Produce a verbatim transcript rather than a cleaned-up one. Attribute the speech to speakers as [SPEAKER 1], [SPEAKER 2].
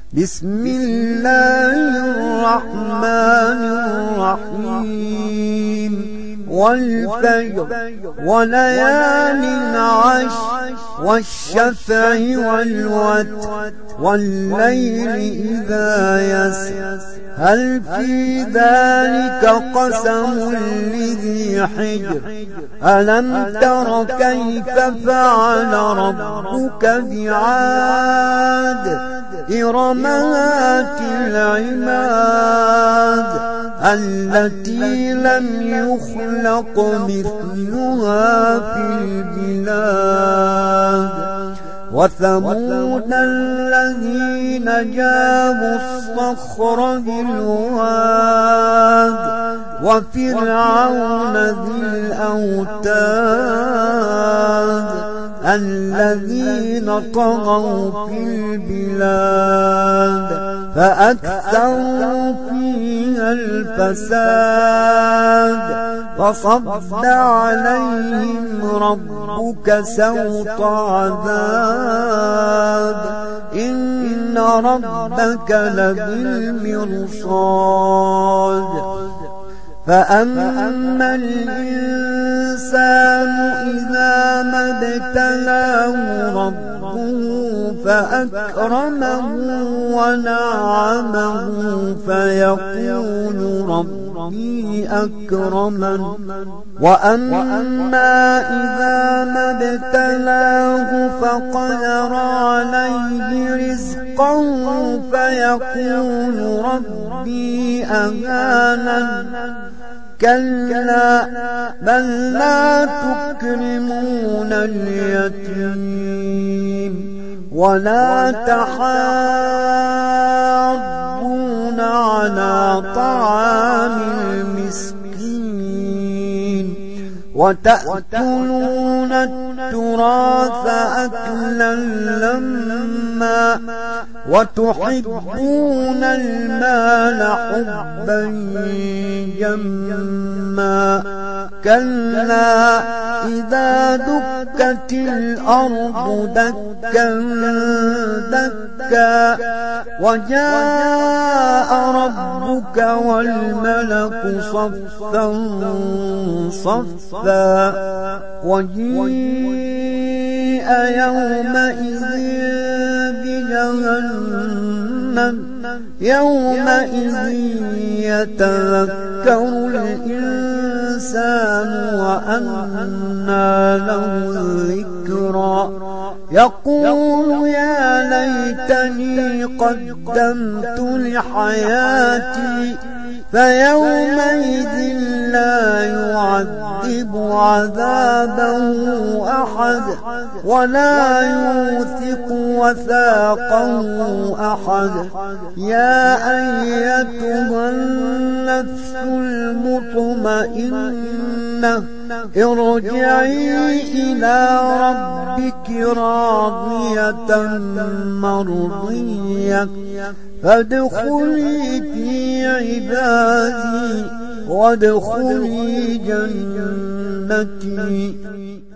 [SPEAKER 1] بسم الله الرحمن الرحيم والفجر وليال عشر والشفع والوتر والليل إذا يسر هل في ذلك قسم لذي حجر ألم تر كيف فعل ربك بعاد إرم ذات العماد التي لم يخلق مثلها في البلاد وثمود الذين جابوا الصخر بالواد وفرعون ذي الأوتاد الذين طغوا في البلاد فأكثروا فيها الفساد فصب عليهم ربك سوط عذاب إن ربك لبالمرصاد فأما الإنسان إذا ما ابتلاه ربه فأكرمه ونعمه فيقول ربي أكرمن وأما إذا ما ابتلاه فقدر عليه رزقه فيقول ربي أهانن كلا بل لا تكرمون اليتيم ولا تحاضون على طعام المسكين وتأكلون التراث أكلا لما وتحبون المال حبا جما كلا إذا دكت الأرض دكا دكا وجاء ربك والملك صفا صفا وجيء يومئذ بجهنم يومئذ يتذكر الإنسان وأنى له الذكرى يقول يا ليتني قدمت لحياتي فيومئذ لا يعذب عذابه أحد ولا يوثق وثاقه أحد يا أيتها النفس المطمئنة ارجعي إلى ربك راضية مرضية فادخلي في عبادي وادخلي جنتي.